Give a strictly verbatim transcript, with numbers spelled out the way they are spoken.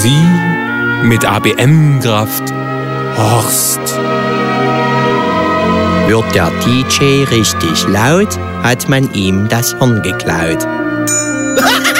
Sie mit A B M-Kraft Horst. Wird der D J richtig laut, hat man ihm das Horn geklaut.